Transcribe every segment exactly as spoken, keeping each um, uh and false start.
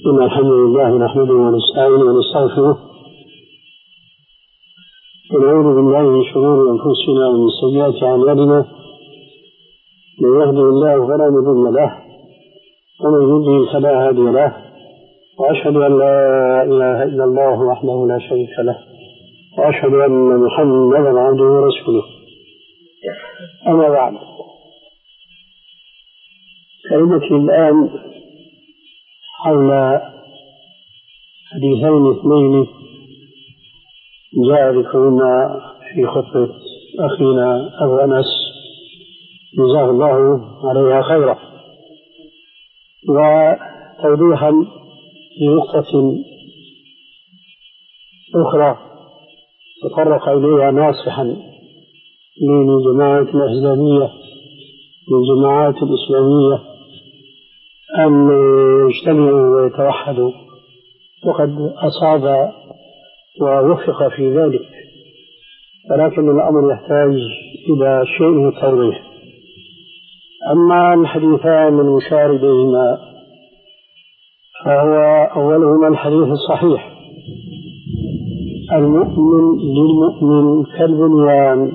إن الحمد لله نحمده ونستعينه ونستغفره ونعوذ بالله من شرور أنفسنا ومن سيئات أعمالنا. من يهده الله فلا مضل له ومن يضلل فلا هادي له، وأشهد أن لا إله إلا الله وحده لا شريك له، وأشهد أن محمدا عبده ورسوله. أما بعد، كلمتي الآن حول حديثين اثنين جاء ذكرهما في خطبة أخينا أبو أنس جزاه الله عليها خيرا، وتوضيحا لنقطة أخرى تطرق إليها ناصحا للجماعة الإسلامية للجماعات الإسلامية أن يجتمعوا ويتوحدوا، وقد أصاب ووفق في ذلك، ولكن الأمر يحتاج إلى شيء من التوضيح. أما الحديثان المشار إليهما فهو أولهما الحديث الصحيح: المؤمن للمؤمن كالبنيان.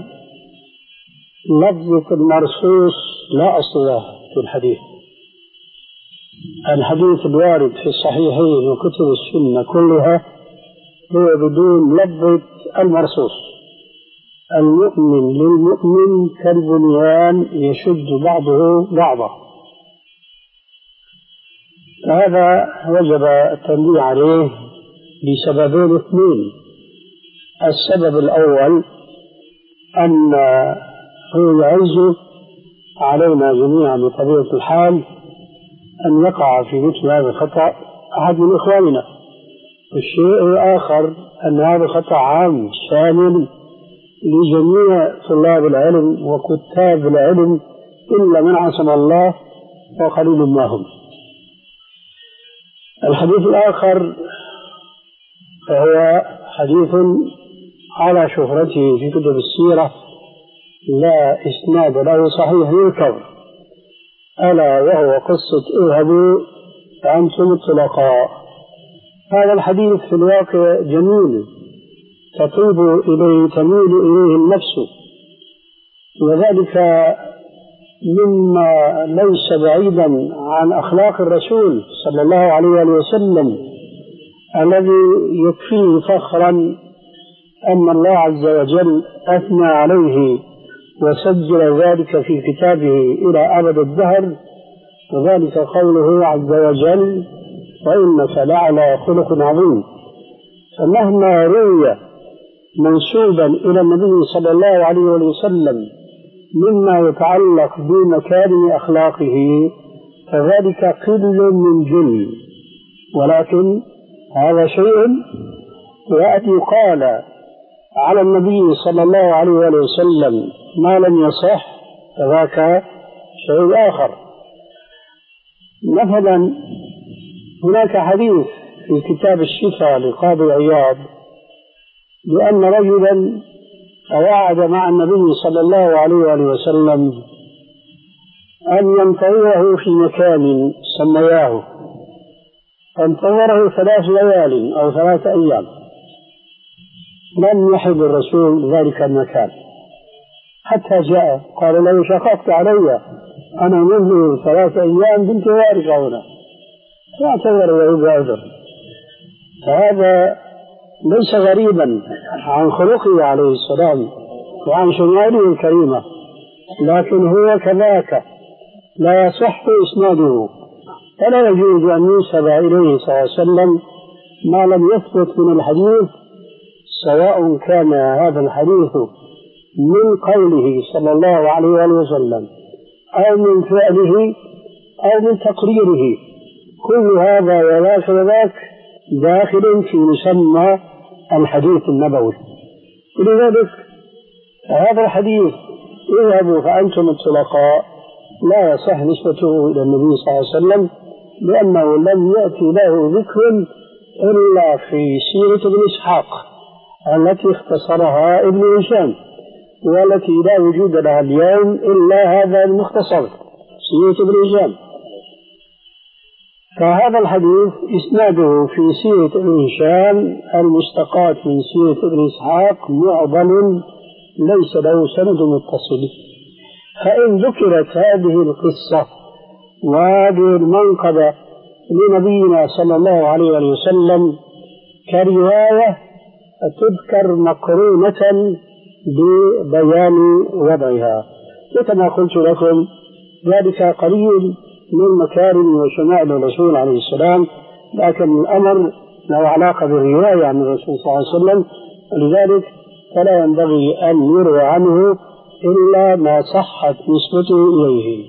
لفظة المرصوص لا أصل له في الحديث. الحديث الوارد في الصحيحين وكتب السنة كلها هو بدون لفظة المرصوص. المؤمن للمؤمن كالبنيان يشد بعضه بعضا. هذا وجب التنبيه عليه لسببين اثنين. السبب الأول أن هو يعز علينا جميعا بطبيعة الحال أن يقع في مثل هذا الخطأ أحد من إخواننا. والشيء الآخر أن هذا الخطأ عام شامل لجميع طلاب العلم وكتاب العلم إلا من عصم الله وقليل ما هم. الحديث الآخر فهو حديث على شهرته في كتب السيرة لا إسناد له صحيح للكبر، ألا وهو قصة اذهبوا فأنتم الطلقاء. هذا الحديث في الواقع جميل تطيب إليه تميل إليه النفس، وذلك مما ليس بعيدا عن أخلاق الرسول صلى الله عليه وسلم الذي يكفيه فخرا أن الله عز وجل أثنى عليه وسجل ذلك في كتابه إلى أبد الدهر، وذلك قوله عز وجل: وإنك لعلى خلق عظيم. فمهما روي منسوبا إلى النبي صلى الله عليه وسلم مما يتعلق بمكارم أخلاقه فذلك قل من جل، ولكن هذا شيء يأتي قال على النبي صلى الله عليه وسلم ما لم يصح، فذاك شيء آخر. مثلا هناك حديث في كتاب الشفاء لقاضي عياض بأن رجلا توعد مع النبي صلى الله عليه وسلم أن ينتظره في مكان سمياه، فانتظره ثلاث ليال أو ثلاث أيام، لم يحب الرسول ذلك المكان حتى جاء. قال له: شققت علي، أنا منذ ثلاث أيام بانتظارك هنا، فاعتذر وهو عذر. فهذا ليس غريبا عن خلقه عليه السلام وعن شماله الكريمة، لكن هو كذاك لا يصح إسناده، فلا يجوز أن ينسب إليه صلى الله عليه وسلم ما لم يثبت من الحديث، سواء كان هذا الحديث من قوله صلى الله عليه وسلم أو من فعله أو من تقريره. كل هذا وذاك وذاك داخل في مسمى الحديث النبوي. ولذلك هذا الحديث اذهبوا فأنتم الطلقاء لا يصح نسبته إلى النبي صلى الله عليه وسلم، لأنه لم يأتي له ذكر إلا في سيرة ابن إسحاق التي اختصرها ابن هشام، والتي لا وجود لها اليوم إلا هذا المختصر سيرة ابن هشام. فهذا الحديث إسناده في سيرة ابن هشام المستقاة من سيرة ابن إسحاق معضل ليس له سند متصل. فإن ذكرت هذه القصة وهذه المنقبة لنبينا صلى الله عليه وسلم كرواية تذكر مقرونة ببيان وضعها، كما قلت لكم ذلك قليل من مكارم وشمائل الرسول عليه السلام، لكن الأمر له علاقة بالرواية عن الرسول صلى الله عليه وسلم، ولذلك فلا ينبغي أن يروى عنه إلا ما صحت نسبته إليه.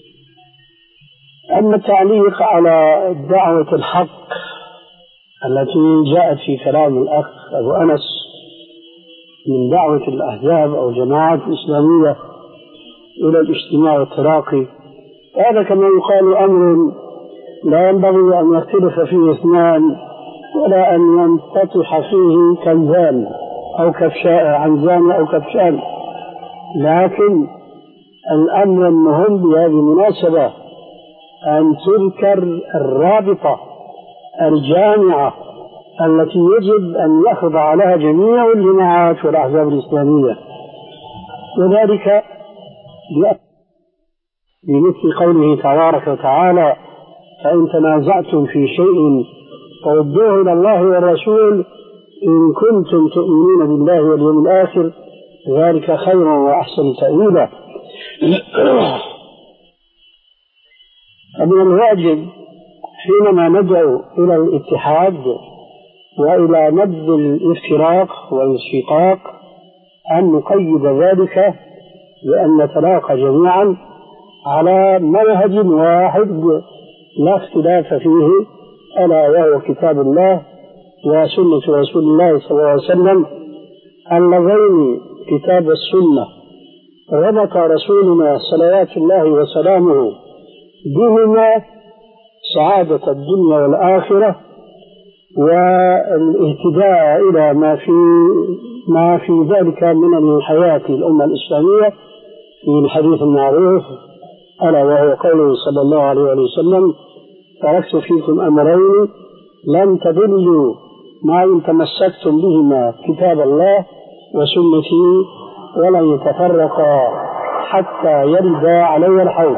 أما التعليق على دعوة الحق التي جاءت في كلام الأخ أبو أنس من دعوة الأحزاب أو الجماعات الإسلامية إلى الاجتماع والتلاقي، هذا كما يقال أمر لا ينبغي أن يختلف فيه اثنان ولا أن ينفتح فيه كنزان أو كبشان عنزان أو كبشان، لكن الأمر المهم بهذه المناسبة أن تذكر الرابطة الجامعة التي يجب أن يخضع لها جميع الجماعات والأحزاب الإسلامية، وذلك بمثل قوله تبارك وتعالى: فإن تنازعتم في شيء فردوه إلى الله والرسول إن كنتم تؤمنون بالله واليوم الآخر ذلك خير وأحسن تأويلا. فمن الواجب حينما ندعو إلى الاتحاد وإلى نبذ الافتراق والانشقاق أن نقيد ذلك بأن نتلاقى جميعا على منهج واحد لا اختلاف فيه، ألا وهو كتاب الله وسنة رسول الله صلى الله عليه وسلم، اللذين كتاب السنة ربط رسولنا صلوات الله وسلامه بهما سعادة الدنيا والآخرة والاهتداء إلى ما في ما في ذلك من الحياة الأمة الإسلامية في الحديث المعروف، ألا وهو قوله صلى الله عليه وسلم: تركت فيكم أمرين لن تضلوا ما إن تمسكتم بهما كتاب الله وسنتي ولن يتفرقا حتى يرد علي الحوض.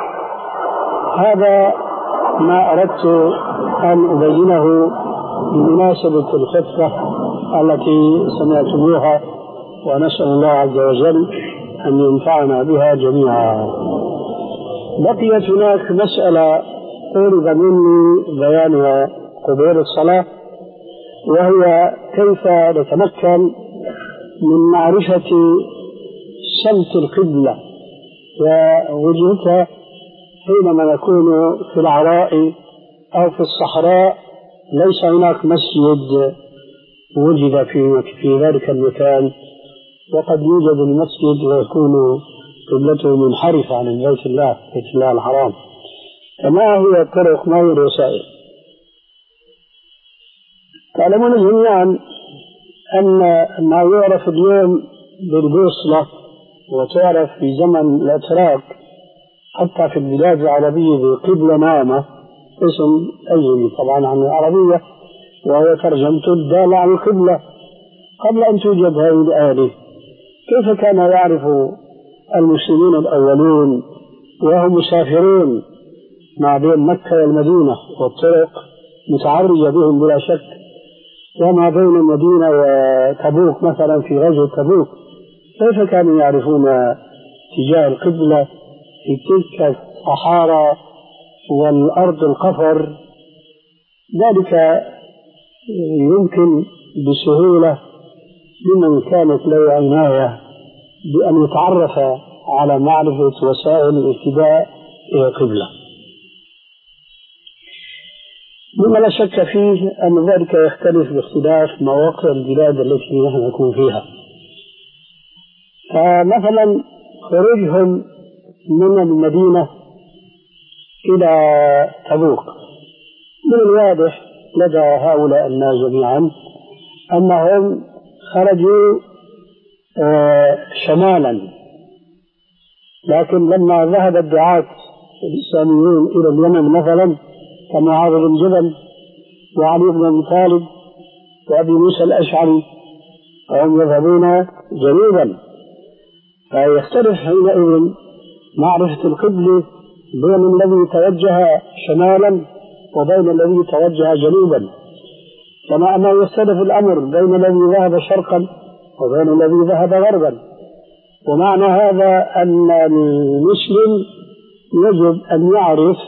هذا ما أردت أن أبينه بمناسبة الخطبة التي سمعتموها، ونسأل الله عز وجل أن ينفعنا بها جميعا. بقيت هناك مسألة طلب مني بيانها قبيل الصلاة، وهي كيف نتمكن من معرفة سمت القبلة ووجهتها حينما نكون في العراء أو في الصحراء ليس هناك مسجد وجد في في ذلك المكان، وقد يوجد المسجد ويكون قبلته منحرفة عن بيت الله بيت الله الحرام. فما هي الطرق، ما هي الوسائل؟ تعلمون جميعا أن ما يعرف اليوم بالبوصلة وتعرف في زمن الأتراك حتى في البلاد العربية بقبلة نامة، اسم أجنبي طبعا عن العربية، وهو ترجمة الدالة عن القبلة قبل أن توجد هذه الآلة. كيف كان يعرف المسلمين الأولون وهم مسافرون ما بين مكة والمدينة والطرق متعرجة بهم بلا شك، وما بين المدينة وتبوك مثلا في غزوة تبوك، كيف كانوا يعرفون اتجاه القبلة في تلك الصحارى والأرض القفر؟ ذلك يمكن بسهولة لمن كانت له عناية بأن يتعرف على معرفة وسائل الاهتداء إلى القبلة. مما لا شك فيه أن ذلك يختلف باختلاف مواقع البلاد التي نحن نكون فيها. فمثلا خروجهم من المدينة إلى تبوك، من الواضح لدى هؤلاء الناس جميعا أنهم خرجوا شمالا، لكن لما ذهب الدعاة الإسلاميون إلى اليمن مثلا كمعاذ بن جبل وعلي بن أبي طالب وأبي موسى الأشعري، وهم يذهبون جنوبا، فيختلف حينئذ معرفة القبلة بين الذي توجه شمالا وبين الذي توجه جنوبا، كما أنه يختلف الأمر بين الذي ذهب شرقا وبين الذي ذهب غربا. ومعنى هذا أن المسلم يجب أن يعرف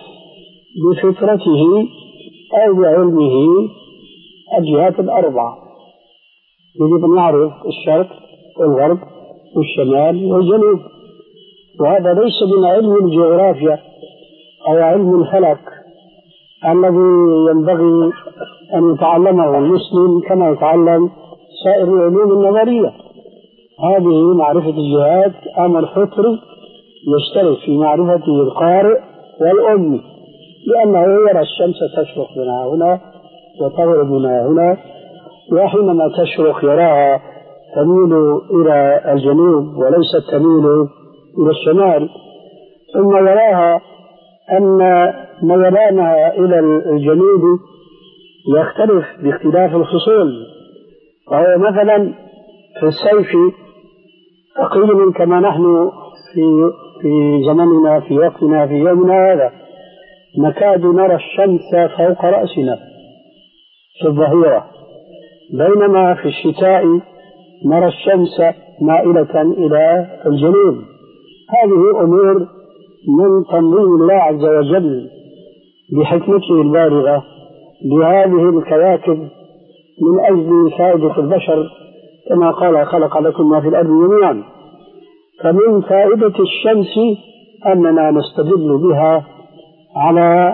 بفطرته أو بعلمه الجهات الأربعة، يجب أن يعرف الشرق والغرب والشمال والجنوب، وهذا ليس من علم الجغرافيا أو علم الفلك الذي ينبغي أن يتعلمه المسلم كما يتعلم سائر العلوم النظرية. هذه معرفة الجهات أمر فطري يشترك في معرفته القارئ والأمي، لأنه يرى الشمس تشرق منها هنا وتغرب منها هنا، وحينما تشرق يراها تميل إلى الجنوب وليست تميل إلى الشمال، ثم يراها أن ميلانها إلى الجنوب يختلف باختلاف الفصول، وهو مثلا في الصيف تقريبا كما نحن في في زمننا في وقتنا في يومنا هذا نكاد نرى الشمس فوق رأسنا في الظهيرة، بينما في الشتاء نرى الشمس مائلة إلى الجنوب. هذه أمور من تنظيم الله عز وجل بحكمته البالغة لهذه الكواكب من أجل فائدة البشر، كما قال خلق لكم ما في الأرض جميعا. فمن فائدة الشمس أننا نستدل بها على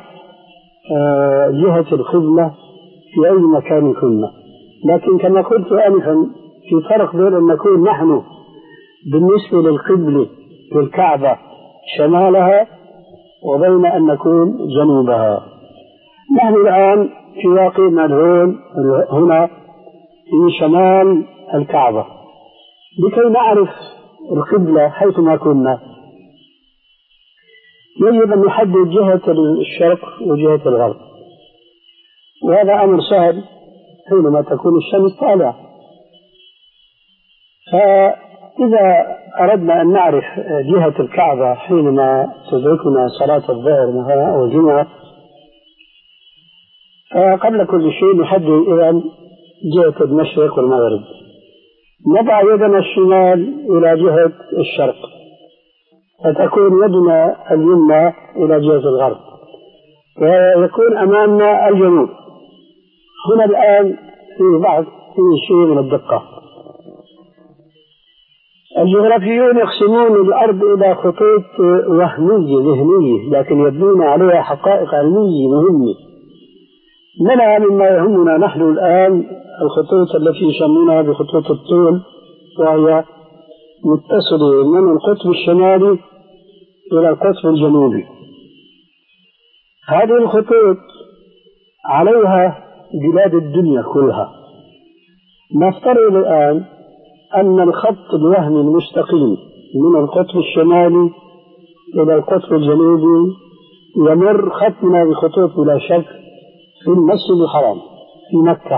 جهة القبلة في أي مكان كنا، لكن كما قلت آنفا في فرق بين أن نكون نحن بالنسبة للقبلة في الكعبة شمالها وبين أن نكون جنوبها. نحن الآن في واقعنا الهون هنا في شمال الكعبة، لكي نعرف القبلة حيثما كنا يجب أن نحدد جهة الشرق وجهة الغرب، وهذا أمر سهل حينما تكون الشمس طالعة. فإذا أردنا أن نعرف جهة الكعبة حينما تدركنا صلاة الظهر مثلا أو الجمعة، فقبل كل شيء نحدد إذن جهة المشرق والمغرب، نضع يدنا الشمال إلى جهة الشرق فتكون يدنا اليمنى إلى جهة الغرب، ويكون أمامنا الجنوب. هنا الآن في بعض في شيء من الدقة. الجغرافيون يقسمون الأرض إلى خطوط وهمية ذهنية، لكن يبنون عليها حقائق علمية مهمة. منها مما يهمنا نحن الآن الخطوط التي يسمونها بخطوط الطول، وهي متصلة من القطب الشمالي إلى القطب الجنوبي. هذه الخطوط عليها بلاد الدنيا كلها. نفترض الآن أن الخط الوهمي المستقيم من القطب الشمالي إلى القطب الجنوبي يمر خطنا بخطوط بلا شك في المسجد الحرام في مكة،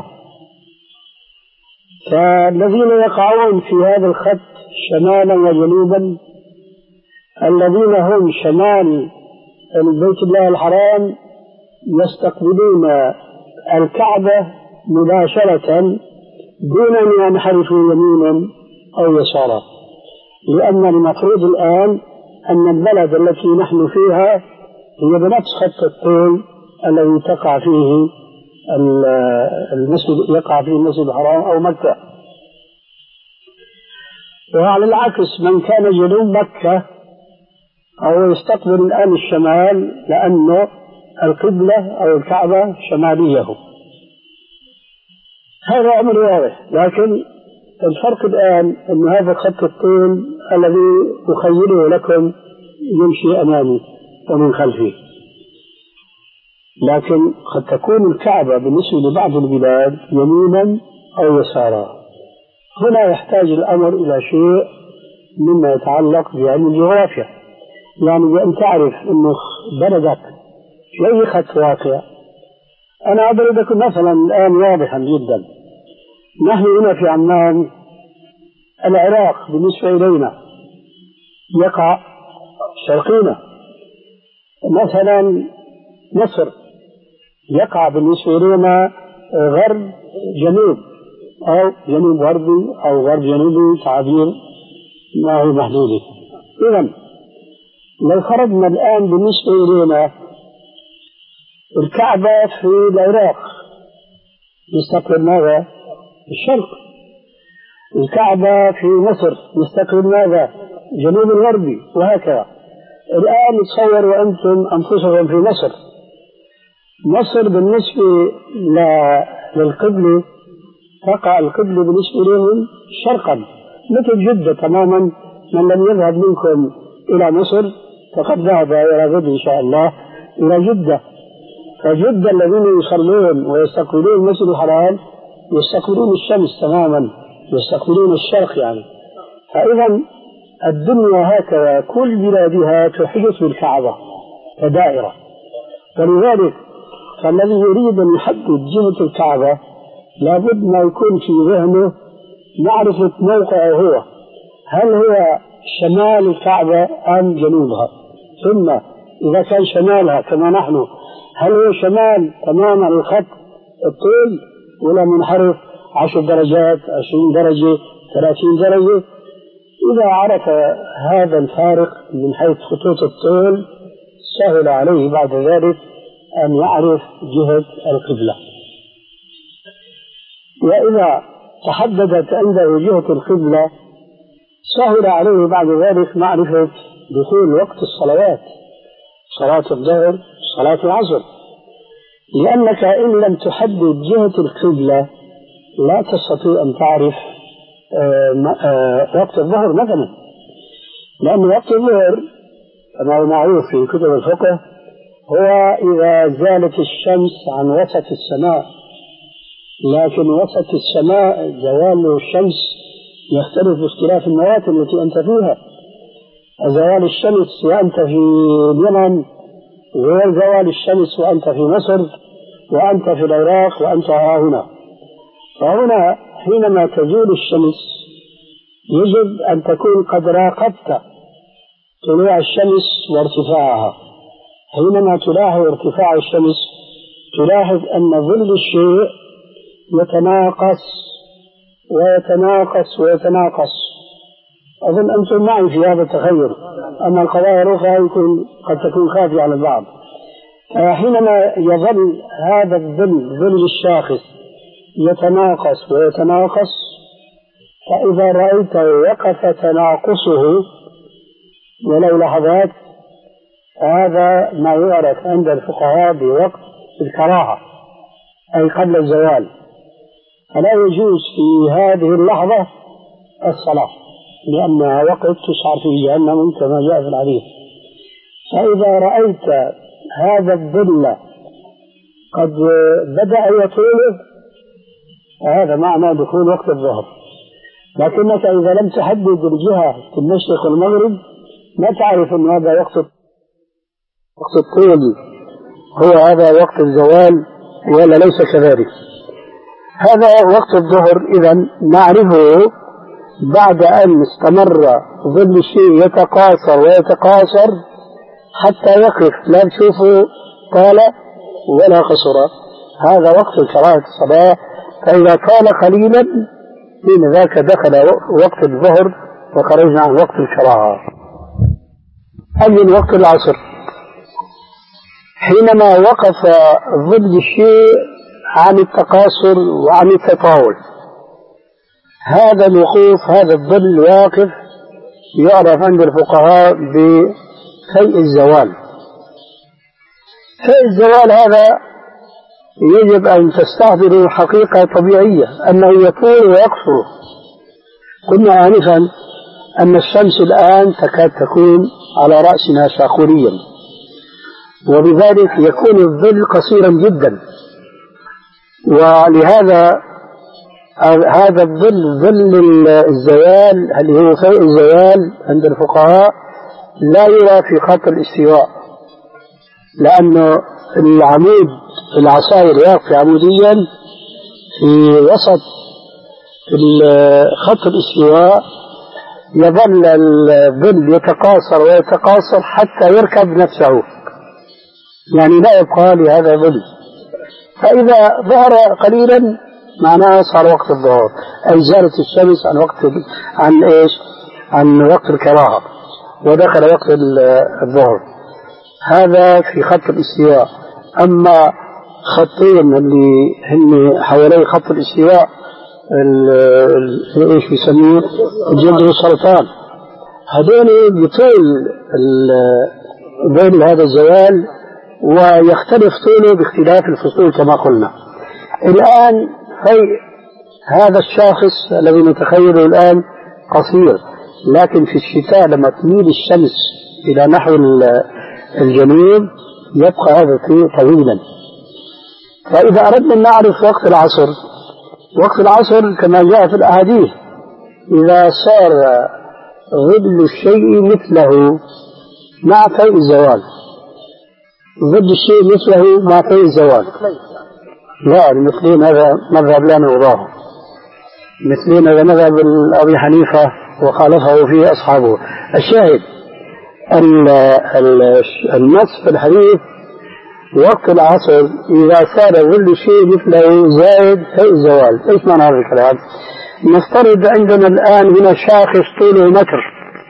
فالذين يقعون في هذا الخط شمالا وجنوبا الذين هم شمال البيت الله الحرام يستقبلون الكعبة مباشرة دون أن ينحرفوا يمينا أو يسارا، لأن المفروض الآن أن البلد التي نحن فيها هي بنفس خط الطول الذي تقع فيه المسجد يقع فيه المسجد الحرام أو مكة. وعلى العكس من كان جنوب مكة أو يستقبل الآن الشمال لأنه القبلة أو الكعبة شمالية. هذا أمر واضح، لكن الفرق الآن أن هذا خط الطول الذي أخيله لكم يمشي أمامي ومن خلفي، لكن قد تكون الكعبة بالنسبة لبعض البلاد يمينا أو يسارا. هنا يحتاج الأمر إلى شيء مما يتعلق بعلم الجغرافيا، يعني بأن تعرف أن بلدك في أي خط واقع أنا أضرب لكم مثلا الآن واضحا جدا. نحن هنا في عمان، العراق بالنسبة إلينا يقع شرقينا، مثلا مصر يقع بالنسبة إلينا غرب جنوب أو جنوب غربي أو غرب جنوبي، تعبير ما هو محدود. إذن لو خرجنا الآن بالنسبة إلينا الكعبة في العراق يستقبل ماذا؟ الشرق. الكعبة في مصر يستقبل ماذا؟ جنوب الغربي، وهكذا. الآن تصوروا أنتم أنفسكم في مصر. مصر بالنسبة للقبلة تقع القبلة بالنسبة لهم شرقا، مثل جدة تماما. من لم يذهب منكم إلى مصر فقد ذهب إلى غد إن شاء الله إلى جدة. فجدة الذين يصلون ويستقبلون المسجد الحرام يستقبلون الشمس تماما، يستقبلون الشرق يعني. فإذا الدنيا هكذا كل بلادها تحدث بالكعبة كدائرة. ولذلك فالذي يريد أن يحدد جهة الكعبة لابد ما يكون في ذهنه معرفة موقعه هو، هل هو شمال الكعبة أم جنوبها؟ ثم إذا كان شمالها كما نحن، هل هو شمال تماما الخط الطول ولا منحرف عشر درجات، عشرين درجة، ثلاثين درجة؟ إذا عرف هذا الفارق من حيث خطوط الطول سهل عليه بعد ذلك أن يعرف جهة القبلة. وإذا تحددت عنده جهة القبلة سهل عليه بعد ذلك معرفة دخول وقت الصلوات، صلاة الظهر، صلاة العصر. لأنك إن لم تحدد جهة القبلة لا تستطيع أن تعرف وقت الظهر مثلا، لأن وقت الظهر كما هو معروف في كتب الفقه هو إذا زالت الشمس عن وسط السماء. لكن وسط السماء زوال الشمس يختلف باختلاف النواة التي أنت فيها. زوال الشمس وأنت في اليمن غير زوال الشمس وأنت في مصر وأنت في العراق وأنت هنا. فهنا حينما تزول الشمس يجب أن تكون قد راقبت طلوع الشمس وارتفاعها. حينما تلاحظ ارتفاع الشمس تلاحظ أن ظل الشيء يتناقص ويتناقص ويتناقص. أظن أنتم معي في هذا التخيل، أما القضايا الأخرى يكون قد تكون خافية على البعض. حينما يظل هذا الظل ظل الشاخص يتناقص ويتناقص، فإذا رأيته وقف تناقصه ولو لحظات هذا ما يعرف عند الفقهاء بوقت الكراهة، أي قبل الزوال. فلا يجوز في هذه اللحظة الصلاة لأنها وقت تسعر فيه جهنم كما جاء في الحديث. فإذا رأيت هذا الظل قد بدأ يطول هذا معنى دخول وقت الظهر. لكنك إذا لم تحدد الجهة في المشرق والمغرب ما تعرف أن هذا وقت وقت الطول هو هذا وقت الزوال ولا ليس كذلك. هذا وقت الظهر إذن نعرفه بعد أن استمر ظل الشيء يتقاصر ويتقاصر حتى يقف، لا تشوفه طال ولا قصر. هذا وقت كراهة الصلاة. فإذا طال قليلا حين ذاك دخل وقت الظهر وخرجنا عن وقت الكراهة. أجل وقت العصر حينما وقف ظل الشيء عن التقاصر وعن التطاول. هذا الوقوف هذا الظل واقف يعرف عند الفقهاء بفيء الزوال. فيء الزوال هذا يجب أن تستحضروا حقيقة طبيعية أنه يطول ويقصر. قلنا آنفا أن الشمس الآن تكاد تكون على رأسنا شاخوريا، وبذلك يكون الظل قصيرا جدا. ولهذا هذا الظل ظل الزوال اللي هو فيء الزوال عند الفقهاء لا يرى في خط الاستواء، لأن العمود العصاير واقفة عموديا في وسط خط الاستواء، يظل الظل يتقاصر ويتقاصر حتى يركب نفسه، يعني لا يبقى لهذا ظل. فإذا ظهر قليلا معناه صار وقت الظهر، أي زالت الشمس عن وقت عن إيش؟ عن وقت الكراهة ودخل وقت الظهر. هذا في خط الاستواء. أما خطين اللي هن حوالي خط الاستواء ايش بيسموه الجلد والسرطان، هذول بطول ظل هذا الزوال ويختلف طوله باختلاف الفصول كما قلنا. الآن في هذا الشاخص الذي نتخيله الآن قصير، لكن في الشتاء لما تميل الشمس إلى نحو الجنوب يبقى هذا طويلا. فإذا أردنا أن نعرف وقت العصر، وقت العصر كما جاء في الأحاديث إذا صار ظل الشيء مثله مع فيء الزوال، ظل الشيء مثله مع فيء الزوال. لا، المثلين هذا مذهب لا نراه، مثلين هذا مذهب أبي حنيفة وخالفه فيه أصحابه. الشاهد النص في الحديث وقت العصر إذا صار ظل الشيء مثله زائد فيء الزوال. إيش معنى هذا الكلام؟ نفترض عندنا الآن هنا شاخص طوله متر،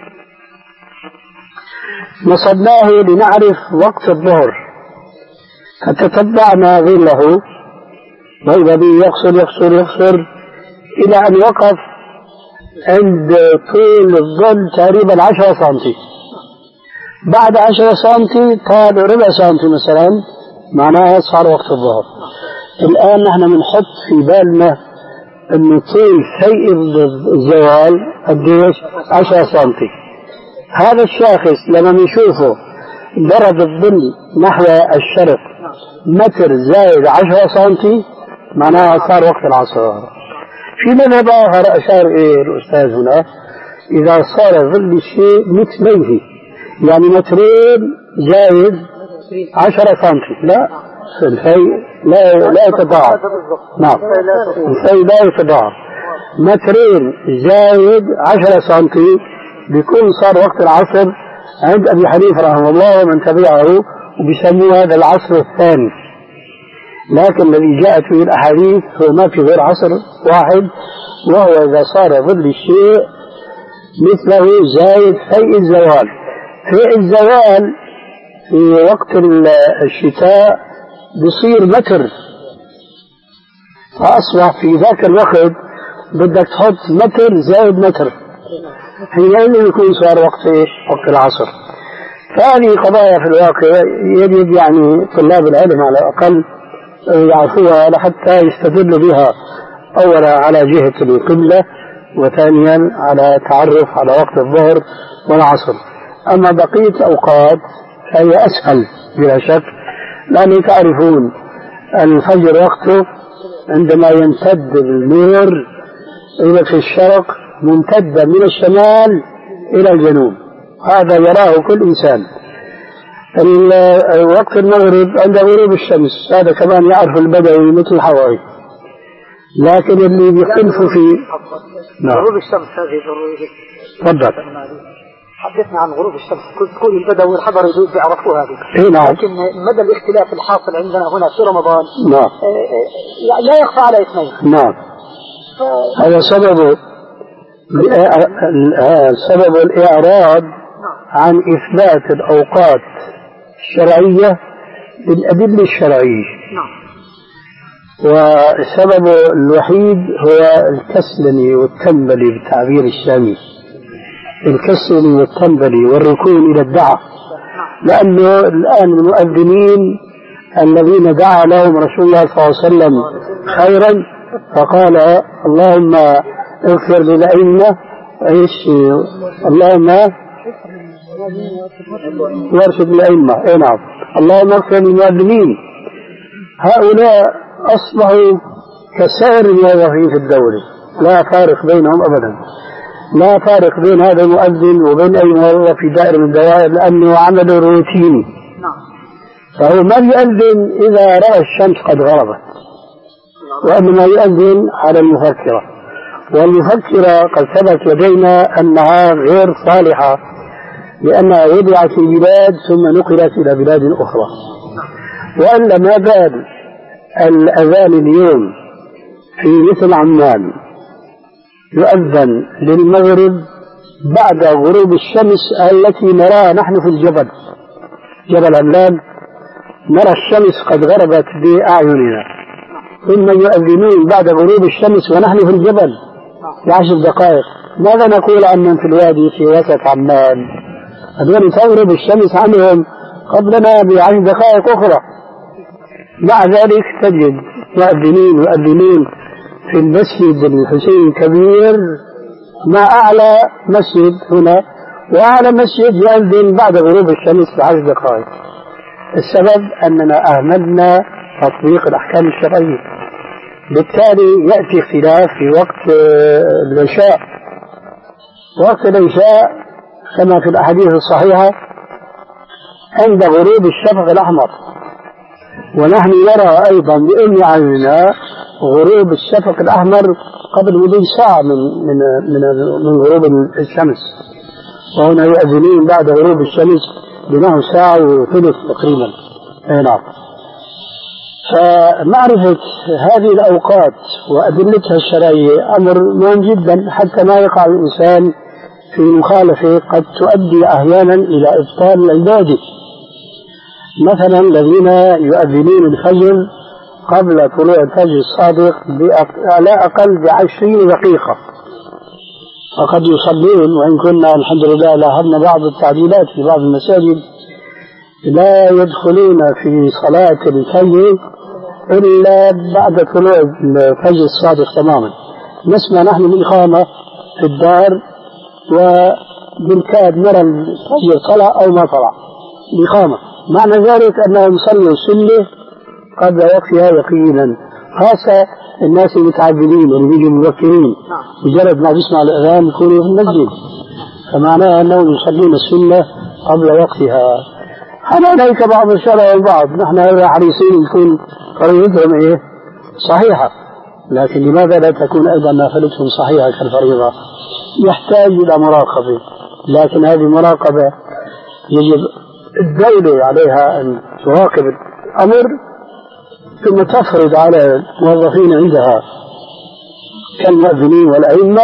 نصبناه لنعرف وقت الظهر، فتتبعنا ظله وإذا به يقصر يقصر يقصر إلى أن وقف عند طول الظل تقريبا عشرة سنتي. بعد عشرة سنتي طال ربع سنتي مثلا، معناها صار وقت الظهر. الآن نحن بنحط في بالنا أن طول فيء الزوال قديش؟ عشرة سنتي. هذا الشاخص لما نشوفه درج الظل نحو الشرق متر زائد عشرة سنتي، معناها صار وقت العصر. في مذهب آخر أشار إيه الأستاذ هنا، إذا صار ظل الشيء مثليه، يعني مترين زائد عشرة سنتي، لا الفيء لا لا يتضاعف. نعم، الفيء لا يتضاعف. مترين زائد عشرة سنتي بيكون صار وقت العصر عند أبي حنيفة رحمه الله ومن تبعه، وبيسموه هذا العصر الثاني. لكن الذي جاءت فيه الأحاديث هو ما في غير عصر واحد، وهو إذا صار ظل الشيء مثله زائد فيء الزوال. فيء الزوال في وقت الشتاء بصير متر، فأصبح في ذاك الوقت بدك تحط متر زائد متر، حينئذ يكون صار وقت إيش؟ وقت العصر. فهذه قضايا في الواقع يجب يعني طلاب العلم على الأقل يعرفوها حتى يستدلوا بها، أولا على جهة القبلة، وثانيا على تعرف على وقت الظهر والعصر. أما بقية الأوقات فهي أسهل بلا شك، لأن تعرفون الفجر وقته عندما يمتد النور إلى في الشرق ممتدة من الشمال إلى الجنوب، هذا يراه كل إنسان. وقت المغرب عند غروب الشمس هذا كمان يعرف البدوي مثل الحواري، لكن اللي بيختلفوا فيه نعم. غروب الشمس هذه ضرورية. تفضل. حدثنا عن غروب الشمس، كل كل البدوي والحضر يعرفوا هذه. إيه نعم. لكن مدى الاختلاف الحاصل عندنا هنا في رمضان نعم. لا يخفى على اثنين. نعم. ف... هذا سبب سبب الإعراض عن إثبات الأوقات الشرعية بالأدلة الشرعية. نعم. والسبب الوحيد هو الكسلني والتنبلي بالتعبير الشامي، الكسلني والتنبلي والركون إلى الدعاء. لأنه الآن المؤذنين الذين دعا لهم رسول الله صلى الله عليه وسلم خيرا فقال اللهم اغفر للأئمة ايش اللهم وارشد الأئمة. اي نعم، اللهم اغفر للمؤذنين. هؤلاء أصبحوا كسائر الموظفين في الدولة، لا فارق بينهم أبدا، لا فارق بين هذا المؤذن وبين أي موظف في دائرة من الدوائر، لأنه عمل روتيني. فهو ما يؤذن إذا رأى الشمس قد غربت، وإنما يؤذن على المفكرة، والمفكرة قد ثبت لدينا أنها غير صالحة لأنها وضعت في بلاد ثم نقلت إلى بلاد أخرى. وألا ما بال الأذان اليوم في مثل عمان يؤذن للمغرب بعد غروب الشمس التي نراها نحن في الجبل، جبل عمان، نرى الشمس قد غربت بأعيننا، ثم يؤذنون بعد غروب الشمس ونحن في الجبل بعشر دقائق. ماذا نقول عمن في الوادي في وسط عمان؟ هذول تغرب الشمس عنهم قبلنا بعشر دقائق أخرى. مع ذلك تجد مؤذنين يؤذنون في المسجد الحسين الكبير مع أعلى مسجد هنا، وأعلى مسجد يؤذن بعد غروب الشمس بعشر دقائق. السبب أننا أهملنا تطبيق الأحكام الشرعية، بالتالي يأتي اختلاف في وقت العشاء. وقت العشاء كما في الأحاديث الصحيحة عند غروب الشفق الأحمر، ونحن نرى أيضا بأم عيننا غروب الشفق الأحمر قبل مضي ساعة من من من, من غروب الشمس، وهنا يؤذنون بعد غروب الشمس بنحو ساعة وثلث تقريبا. نعم. فمعرفة هذه الأوقات وأدلتها الشرعية أمر مهم جدا حتى ما يقع الإنسان في مخالفة قد تؤدي أحيانا إلى إبطال العبادة. مثلا الذين يؤذنون الفجر قبل طلوع الفجر الصادق على أقل بعشرين دقيقة، وقد يصلون، وإن كنا الحمد لله لاحظنا بعض التعديلات في بعض المساجد لا يدخلون في صلاة الفجر إلا بعد طلوع الفجر الصادق تماما. نسمع نحن الإقامة في الدار وبالكاد نرى الفجر طلع أو ما طلع الإقامة، معنى ذلك أنهم صلوا سنة قبل وقتها يقينا، خاصة الناس المتعبدين اللي بيجوا مبكرين مجرد ما بيسمع الأذان يكونوا في المسجد، فمعناها أنهم يصلون السنة قبل وقتها. هذا ليس بعض الشرع والبعض، نحن حريصين يكون فريضتهم إيه صحيحة، لكن لماذا لا تكون أيضا نافلتهم صحيحة كالفريضة؟ يحتاج إلى مراقبة، لكن هذه المراقبة يجب الدولة عليها أن تراقب الأمر ثم تفرض على الموظفين عندها كالمؤذنين والأئمة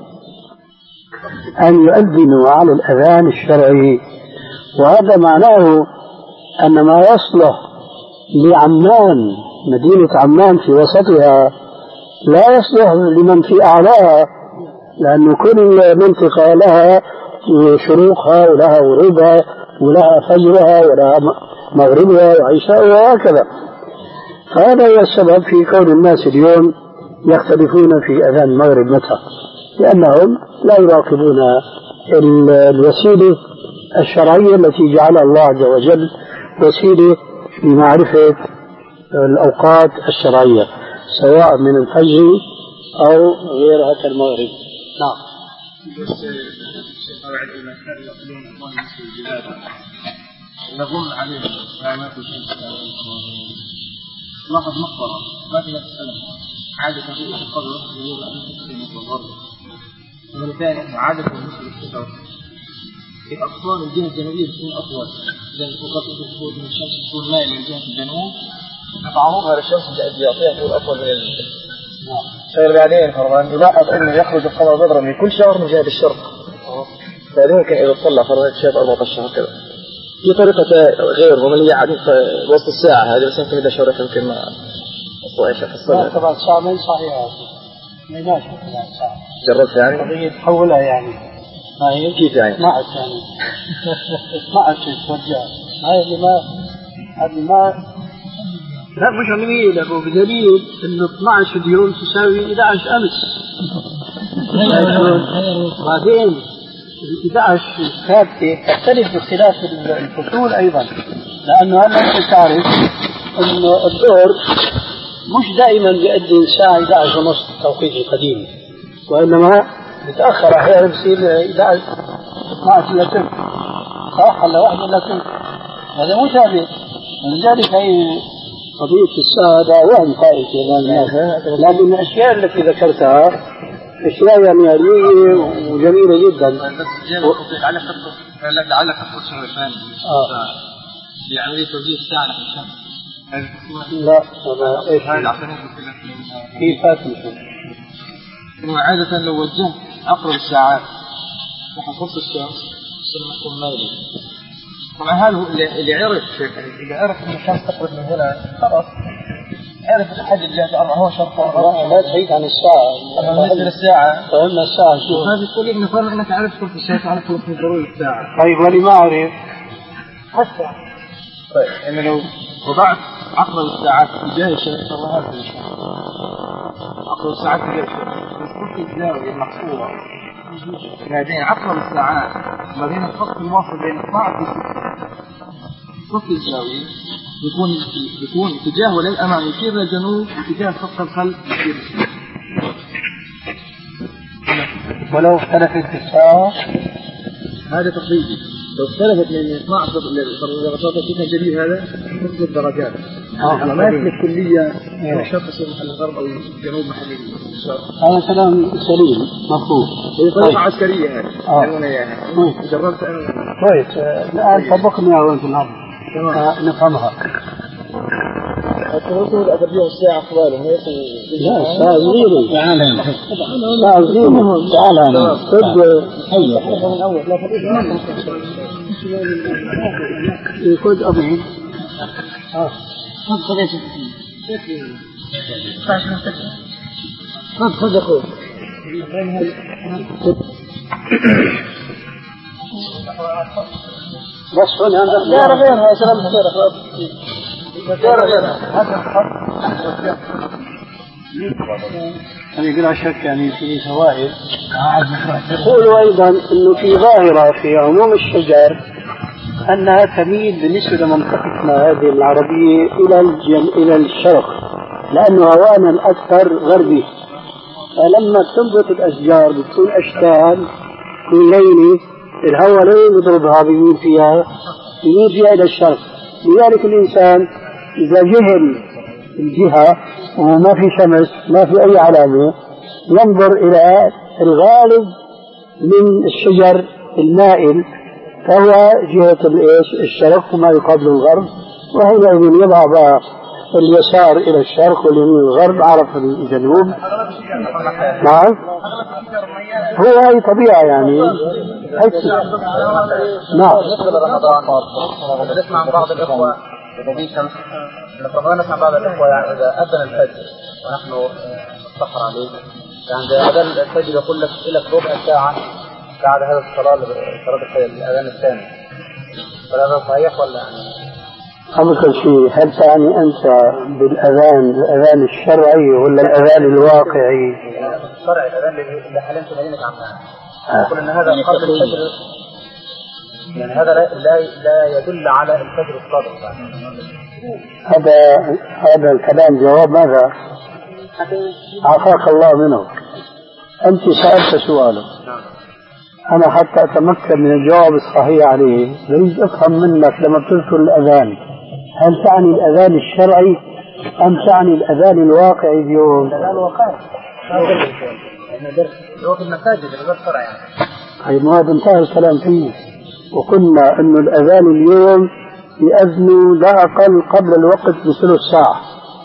أن يؤذنوا على الأذان الشرعي. وهذا معناه أن ما يصلح لعمان، مدينة عمان في وسطها، لا يصلح لمن في أعلاها، لأن كل منطقة لها شروقها ولها غروبها ولها فجرها ولها مغربها وعشاءها وهكذا. فهذا هو السبب في كون الناس اليوم يختلفون في أذان المغرب متى، لأنهم لا يراقبون الوسيلة الشرعية التي جعلها الله عز وجل وسيلة لمعرفة الأوقات الشرعية سواء من الفجر أو غيرها كالمغرب. نعم. نظن عليه علامات الشمس لاحظ مقبرة باقية السنة عادة في القبر يقول أن تسلم الغرب، وثاني عادة المسلم الشتاء في أقصان الجهة الجنوبية تكون أطول، إذا الفقرات تكون من الشمس تكون مائل من جهة الجنوب تعرضها للشمس بيعطيها تكون أطول من الجنوب. نعم. صار بعدين فرضا يلاحظ أنه يخرج القمر بدرا من كل شهر من جهة الشرق، بعدين يمكن إذا طلع فرضا شاف أربعة عشر شهر كذا. في طريقة غير وملية عادي وسط الساعة هذه، بس يمكن إذا شهرت يمكن ما أصلا الصلاة. طبعا الساعة ما صحيحة، ما يناسب الساعة. جربت يعني؟ قضية تحولها يعني. ما هي كيف يعني؟ ما عاد يعني. ما عاد تتوجه. هاي اللي ما هذه ما لا مش عملية له، بدليل إنه اثنا عشر ديون تساوي إحدى عشر أمس. بعدين ال إحدى عشر الثابتة تختلف باختلاف الفصول أيضا، لأنه هلا أنت تعرف إنه الظهر مش دائما بيؤدي الساعة إحدى عشر ونص التوقيت القديم، وإنما بتأخر أحيانا بصير إحدى عشر اثنا عشر إلا ثلث، صح ولا واحد إلا ثلث، هذا مو ثابت. لذلك هي قضية الساعة وهم قائد لكن الأشياء التي ذكرتها أشياء يعني علمية وجميلة جدا. لعلك لعلك تقول شيء ثاني بعملية توجيه الساعة نحو الشمس. لا هذا إيش كيف فاتن إنه عادة لو وجهت أقرب الساعات نحو قرص الشمس سنة تكون مايلة. طبعا هذا هو اللي عرف إذا عرف إن الشمس تقرب من هنا خلاص عرف الحد جهة أربعة هو شرط لا لا تحيد عن الساعة. بالنسبة للساعة فهمنا الساعة شو هذه تقول إنه فرق إنك عرفت قرص الشمس عرفت قرص ضروري الساعة. طيب ولي ما أعرف حتى طيب إنه لو وضعت أقرب الساعات تجاه الشمس الله هذا أقرب الساعات تجاه الشمس كل الزاوية المقصورة بعدين أقرب الساعات بعدين الخط المواصل بين اثنا عشر خط الزاوية يكون يكون اتجاهه للأمام يشير للجنوب اتجاه خط الخلف يشير ولو اختلفت الساعة هذا تقريبي لو اختلفت من اثنا عشر للغطاء كيف جديد هذا نصف درجات على ما يملك كلية الشرق يصير محل الغرب أو الجنوب محل الشرق. هذا كلام سليم مفهوم. هي طريقة عسكرية هذه. آه. يعني. جربت أنا. كويس. الآن طبقنا وين في الأرض. نفهمها. التوصل الأدبية والساعة أخباره ما يصير. لا الساعة زيرو. تعال هنا. الساعة زيرو. تعال هنا. خذ أي. من أول لا فريق. خذ أبي. آه. خذ خذ يا شيخ. خذ خذ أخوي. بس هنا عندك. لا غيرها يا سلام غيرها. غيرها غيرها. هذه بلا شك يعني في فوائد. يقولوا أيضا أنه في ظاهرة في عموم الشجر أنها تميل بالنسبة لمنطقتنا هذه العربية إلى الجن إلى الشرق لأنه هوانا أكثر غربي. فلما تنبت الأشجار بتكون أشكال تكون ليلة الهواء لا يضربها بيميل فيها يميل فيها إلى الشرق. لذلك الإنسان إذا جهل الجهة وما في شمس ما في أي علامة ينظر إلى الغالب من الشجر المائل فهو جهة الشرق وما يقابل الغرب وحينئذ يضع اليسار إلى الشرق واليمين الغرب عرف الجنوب. نعم هو هاي طبيعة يعني نعم. نسمع عن بعض الإخوة في شمس رمضان نسمع بعض الإخوة يعني إذا أذن الفجر ونحن نتأخر عليه يعني أذان الفجر يقول لك لك ربع ساعة بعد هذا الصلاة صلاة الأذان الثاني فهذا صحيح ولا يعني؟ أول شيء هل تعني أنت بالأذان الأذان الشرعي ولا الأذان الواقعي؟ الشرعي الأذان اللي حاليا تبينك عنها يقول أن هذا قبل الفجر يعني هذا لا لا يدل على الفجر الصادق. هذا هذا الكلام جواب ماذا؟ عافاك الله منه. أنت سألت سؤالك أنا حتى أتمكن من الجواب الصحيح عليه أريد أفهم منك لما تذكر الأذان هل تعني الأذان الشرعي أم تعني الأذان الواقعي اليوم؟ الأذان الواقعي هو في المساجد الأذان الشرعي أي ما هذا انتهى الكلام فيه وقلنا أن الأذان اليوم يأذن لا أقل قبل الوقت بثلث ساعة.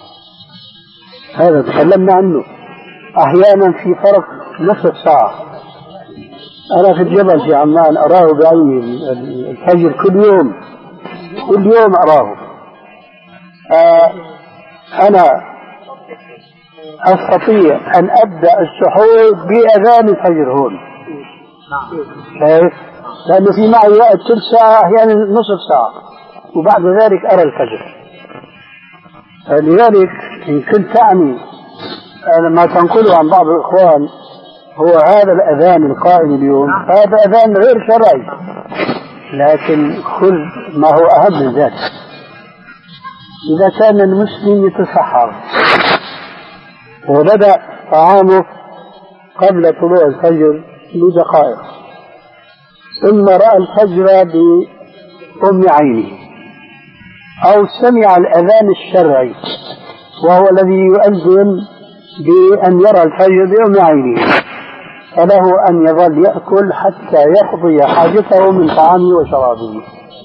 هذا تكلمنا عنه. أحيانا في فرق نصف ساعة. أنا في الجبل في عمان أراه بعيني الفجر كل يوم كل يوم أراه. آه أنا أستطيع أن أبدأ السحور بأذان الفجر هون شايف لأنه في معي وقت ثلث ساعة أحيانا نصف ساعة وبعد ذلك أرى الفجر. لذلك إن كنت تعني ما تنقله عن بعض الإخوان هو هذا الأذان القائم اليوم هذا أذان غير شرعي لكن خذ ما هو أهم من ذلك. إذا كان المسلم يتسحر وبدأ طعامه قبل طلوع الفجر بدقائق ثم رأى الفجر بأم عينه أو سمع الأذان الشرعي وهو الذي يؤذن بأن يرى الفجر بأم عينه فله أن يظل يأكل حتى يقضي حاجته من طعامه وشرابه.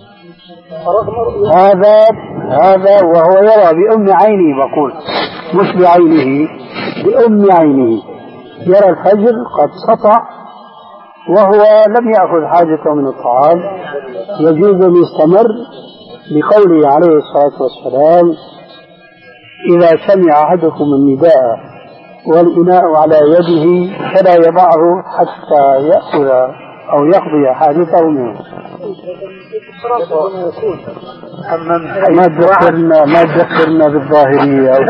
هذا هذا وهو يرى بأم عينه، بقول مش بعينه، بأم عينه يرى الفجر قد سطع وهو لم يأخذ حاجته من الطعام، يجوز أن يستمر بقوله عليه الصلاة والسلام: إذا سمع أحدكم النداء والإناء على يده فلا يضعه حتى يأخذ أو يقضي حاجته منه. ما تذكرنا ما تذكرنا بالظاهرية أو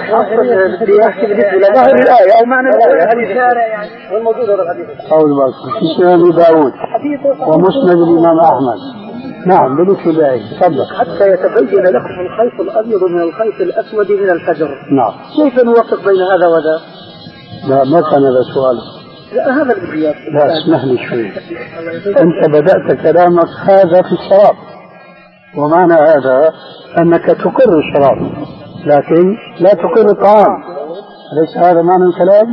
ظاهر الآية أو معنى الآية أو الحديث داود ومسند الإمام أحمد. نعم بالنسبة لي تفضل. حتى يتبين لكم الخيط الأبيض من الخيط الأسود من الفجر. نعم. كيف نوفق بين هذا وذا؟ لا ما كان هذا سؤال. لا هذا البديات. لا اسمح لي شوي. أنت بدأت كلامك هذا في الشراب، ومعنى هذا أنك تقر الشراب لكن لا تقر الطعام، أليس هذا معنى الكلام؟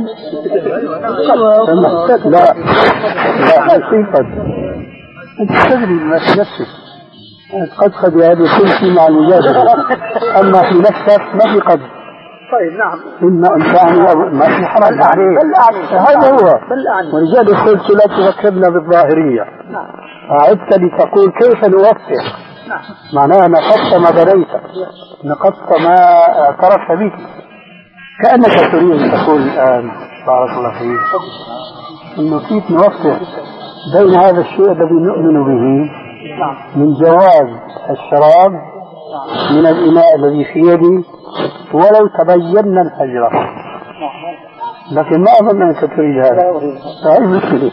لا لا حقيقة أنت تدري ما في نفسك، قد قد هذه تمشي مع المجادلة، أما في نفسك ما في قد. طيب نعم. إن أنت ما في حرج عليه. هذا هو. ولذلك قلت لا تذكرنا بالظاهرية. نعم. أعدت لتقول كيف نوفق. نعم. معناها نقصت ما بنيت، نقصت ما اعترفت به، كأنك تريد أن تقول الآن بارك الله فيك إنه كيف نوفق بين هذا الشيء الذي نؤمن به من جواز الشراب من الإناء الذي في يدي ولو تبين الفجر، لكن ما أظن أنك تريد هذا. هذا مشكلة.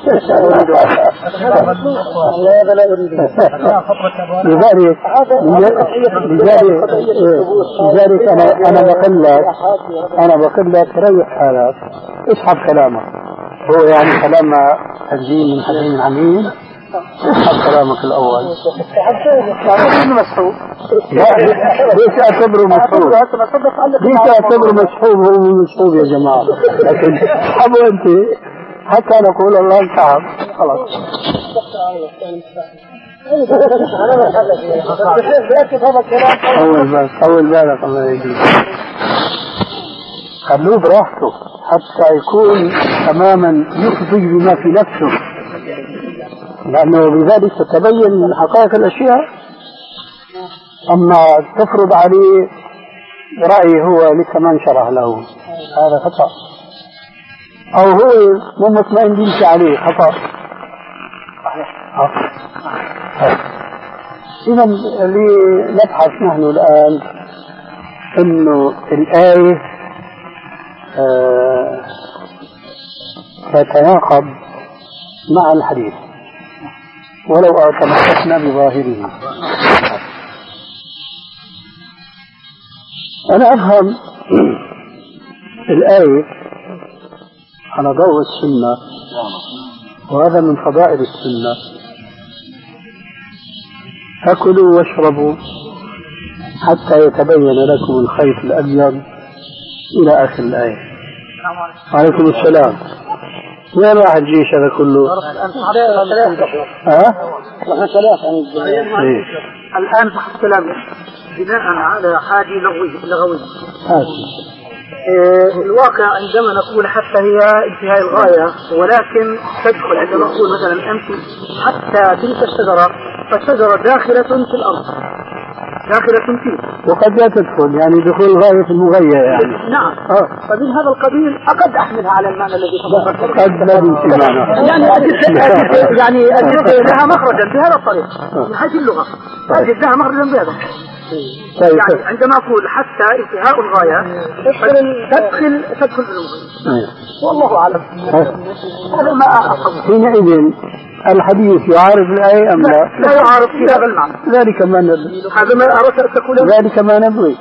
لذلك لذلك لذلك أنا أنا بقول لك أنا بقول لك ريح حالك، اسحب كلامك، هو يعني كلام تنزيل من حكيم عليم، اسحب كلامك الأول. ليش أعتبره مسحوب؟ ليش أعتبره مسحوب؟ هو مو مسحوب يا جماعة، لكن اسحبه أنت حتى نقول الله انسحب خلاص. أول بالك أول بالك الله يهديك، خلوه براحته حتى يكون تماما يفضي بما في نفسه، لأنه بذلك تتبين حقائق الأشياء. أما تفرض عليه رأي هو لسه ما انشرح له، هذا خطأ، أو هو مو مطمئن بيمشي عليه، خطأ. إذا لنبحث نحن الآن إنه الآية آه تتناقض مع الحديث ولو تمسكنا بظاهره. أنا أفهم الآية على ضوء السنة، وهذا من فضائل السنة: أكلوا واشربوا حتى يتبين لكم الخيط الأبيض إلى آخر الآية. عليكم السلام. وين راح الجيش هذا كله؟ ها؟ الآن فحص كلامي بناء على حاجة لغوية لغوية. إيه الواقع عندما نقول حتى هي انتهاء الغاية، ولكن تدخل عندما نقول مثلا أمشي حتى تلك الشجرة، فالشجرة داخلة في الأرض، داخلة فيه، وقد لا تدخل، يعني دخول غاية في المغية يعني. نعم. آه. فمن هذا القبيل أقد أحملها على المعنى الذي تفضلت. قد لا يمكن معنى. يعني أجد يعني أجد لها مخرجا بهذا الطريق من حيث اللغة، أجد لها مخرجا بهذا. يعني عندما أقول حتى انتهاء الغاية تدخل تدخل في المغية. والله أعلم. هذا ما أقصد. حينئذ الحديث يعارض الآية أم لا؟ لا يعارض في هذا المعنى. ذلك ما نبغي. هذا ما أردت أن تقول. ذلك ما نبغي.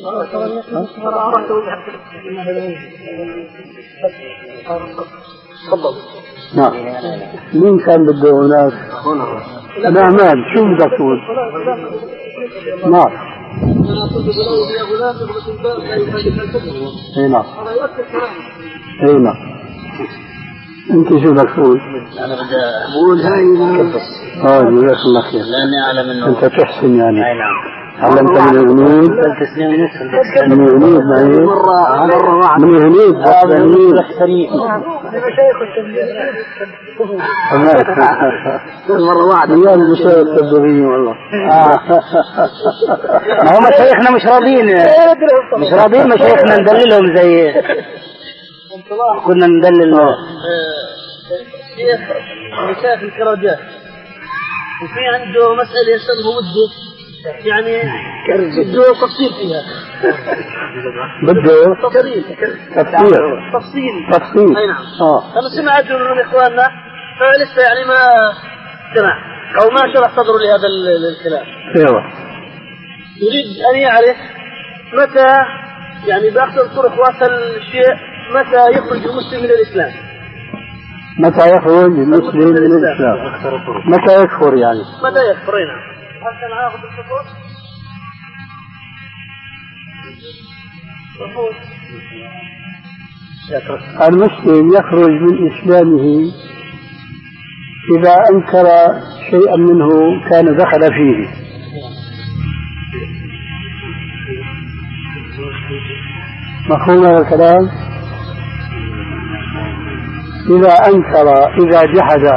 تفضل. نعم. مين كان بده هناك؟ نعمان شو بدك تقول؟ نعم. أنا قلت له يا غلام ابن الباب لا يفاجئ الكفر. اي نعم. هذا يؤثر كلامه. اي نعم. انت شو بدك تقول؟ انا بدي اقول هاي اه جزاك الله خير. لاني اعلم انه انت تحسن يعني. اي نعم. علمت من الهنود ثلاث سنين ونص من الهنود معي من الهنود مرة واحدة يا المشايخ التبديين والله ما هو مشايخنا مش راضين مش راضين مشايخنا ندللهم زي كنا ندلل شيخ مشايخ الكراجات وفي عنده مسألة يسأله وده يعني بده تفصيل فيها بده تفصيل تفصيل تفصيل تفصيل اي نعم. اه انا سمعت من اخواننا فلسه يعني ما سمع او ما شرح صدره لهذا الكلام. ايوه يريد ان يعرف متى يعني باحسن الطرق واسهل الشيء متى يخرج المسلم من الاسلام. متى يخرج المسلم من الاسلام؟ متى يكفر يعني؟ متى يكفر؟ نعم. هل كان عاقد الكفر؟ المسلم يخرج من إسلامه إذا أنكر شيئا منه كان دخل فيه. مفهوم هذا الكلام؟ إذا أنكر إذا جحد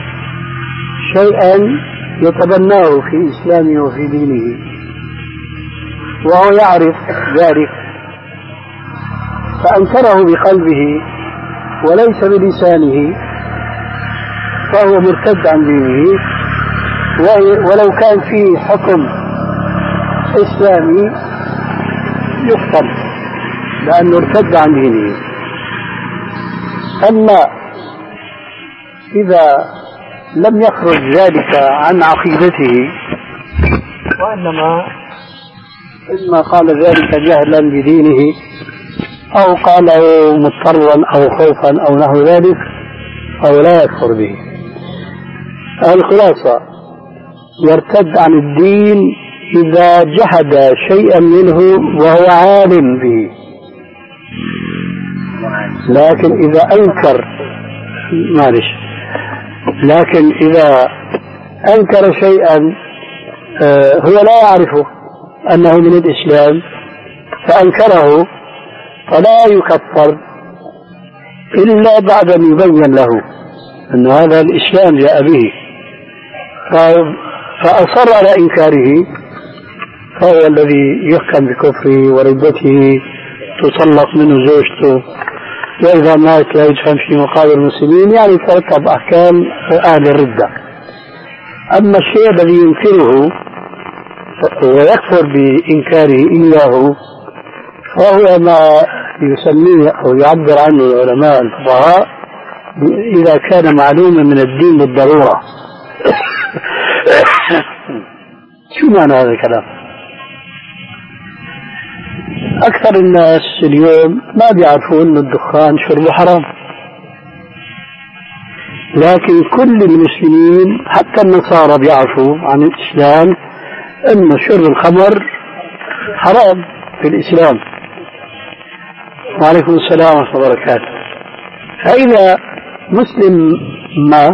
شيئا يتبناه في إسلامه وفي دينه وهو يعرف ذلك فأنكره بقلبه وليس بلسانه فهو مرتد عن دينه ولو كان فيه حكم إسلامي يقتل لأنه ارتد عن دينه. أما إذا لم يخرج ذلك عن عقيدته وإنما إما قال ذلك جهلا بدينه أو قاله مضطرا أو خوفا أو نحو ذلك فهو لا يكفر به. الخلاصة يرتد عن الدين إذا جحد شيئا منه وهو عالم به، لكن إذا أنكر معلش لكن إذا أنكر شيئا هو لا يعرفه أنه من الإسلام فأنكره فلا يكفر إلا بعد أن يبين له أن هذا الإسلام جاء به فأصر على إنكاره فهو الذي يحكم بكفره وردته تطلق منه زوجته وإذا مات لا يدفن في مقابر المسلمين يعني ترتب أحكام أهل الردة. أما الشيء الذي ينكره ويكفر بإنكاره إياه فهو ما يسميه أو يعبر عنه العلماء الفقهاء إذا كان معلوما من الدين بالضرورة. شو معنى هذا الكلام؟ أكثر الناس اليوم ما بيعرفون أن الدخان شربه حرام، لكن كل المسلمين حتى النصارى بيعرفوا عن الإسلام أن شرب الخمر حرام في الإسلام. وعليكم السلام ورحمة الله وبركاته. فإذا مسلم ما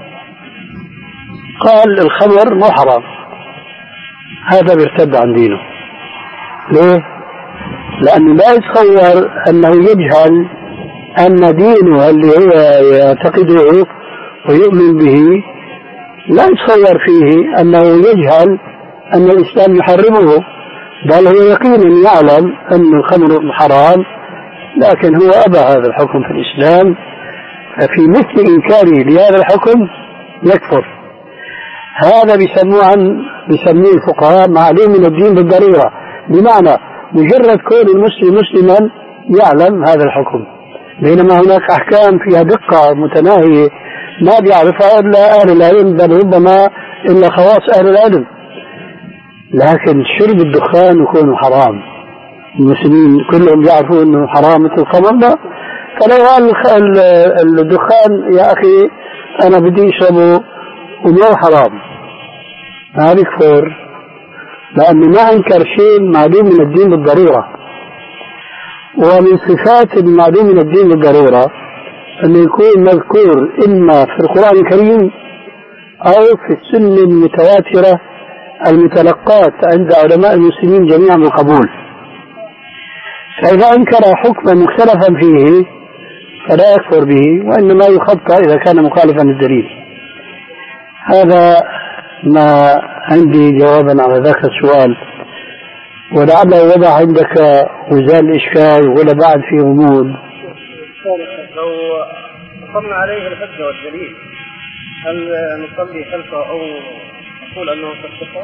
قال الخمر مو حرام هذا بيرتد عن دينه. ليه؟ لأنه لا يتصور أنه يجهل أن دينه اللي هو يعتقده ويؤمن به لا يتصور فيه أنه يجهل أن الإسلام يحرمه، بل هو يقينا يعلم أن الخمر حرام لكن هو أبى هذا الحكم في الإسلام، ففي مثل إنكاره لهذا الحكم يكفر. هذا بيسموه عن بيسموه الفقهاء معلوم من الدين بالضرورة، بمعنى مجرد كون المسلم مسلما يعلم هذا الحكم، بينما هناك أحكام فيها دقة متناهية ما بيعرفها إلا أهل العلم بل ربما إلا خواص أهل العلم. لكن شرب الدخان يكون حرام، المسلمين كلهم يعرفون أنه حرام مثل الخمر، لا فلو قال الدخان يا أخي أنا بدي أشربه وما حرام ما بيكفر، لأنه ما أنكر شيء معلوم من الدين بالضرورة. ومن صفات المعلوم من الدين بالضرورة أنه يكون مذكور إما في القرآن الكريم أو في السنة المتواترة المتلقاة عند علماء المسلمين جميعا بالقبول. فإذا أنكر حكما مختلفا فيه فلا يكفر به، وإنما يخطأ إذا كان مخالفا للدليل. هذا ما عندي جوابا على ذاك السؤال، ولعله وضع عندك وزال الإشكال ولا بعد في غموض. لو قمنا عليه الحجة والدليل هل نصلي خلفه أو نقول أنه صدقه؟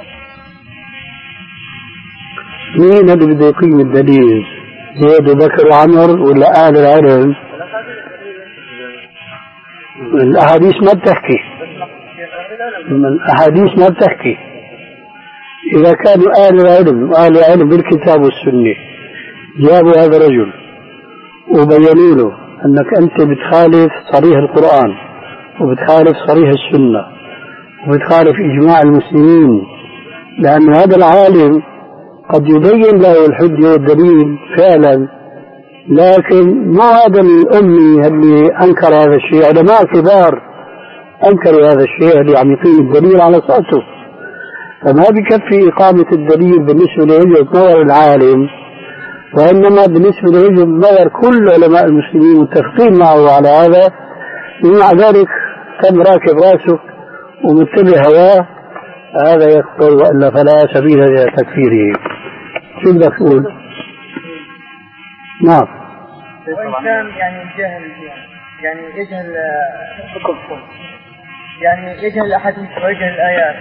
مين اللي بده يقيم الدليل؟ زيد وبكر وعمر ولا أهل العلم؟ الأحاديث ما بتحكي، الأحاديث ما بتحكي. إذا كانوا أهل العلم وأهل العلم بالكتاب والسنة جابوا هذا الرجل وبينوا له أنك أنت بتخالف صريح القرآن وبتخالف صريح السنة وبتخالف إجماع المسلمين، لأن هذا العالم قد يبين له الحجة والدليل فعلا، لكن ما هذا الأمي اللي أنكر هذا الشيء. علماء كبار أنكروا هذا الشيء اللي عم يقيم الدليل على صوته. فما بكفي إقامة الدليل بالنسبة لوجهة نظر العالم، وإنما بالنسبة لوجهة نظر كل علماء المسلمين متفقين معه على هذا. ومع ذلك كم راكب راسه ومتبع هواه، هذا يكفر، وإلا فلا سبيل إلى تكفيره. شو بدك تقول؟ نعم. وإنسان يعني يجهل يعني يجهل حكم يعني يجهل الأحاديث ويجهل الآيات.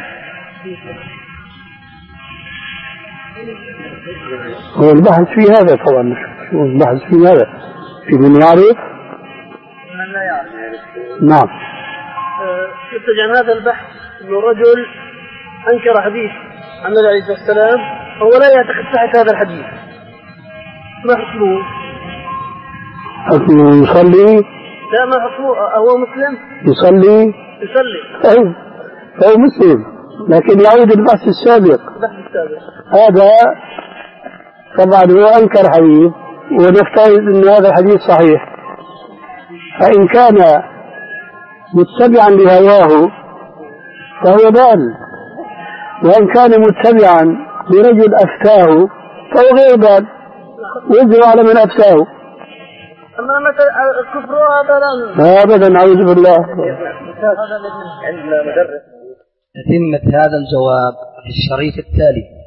هو البحث في هذا طبعا، شو البحث في هذا؟ في من يعرف من لا يعرف. نعم. يتجه هذا البحث انه رجل انكر حديث عن النبي عليه الصلاه والسلام فهو لا يعتقد صحة هذا الحديث، ما حكمه؟ حكمه يصلي؟ لا ما حكمه، هو مسلم يصلي يصلي طيب فهو مسلم، لكن يعود البحث السابق. البحث السابق هذا طبعا هو أنكر حديث ونفترض أن هذا الحديث صحيح، فإن كان متبعا لهواه فهو ضال، وإن كان متبعا لرجل أفتاه فهو غير ضال، ويجب على من أفتاه. أما مثلا الكفر هذا لا أبدا، أعوذ بالله. عندنا مدرس تتمة هذا الجواب في الشريط التالي.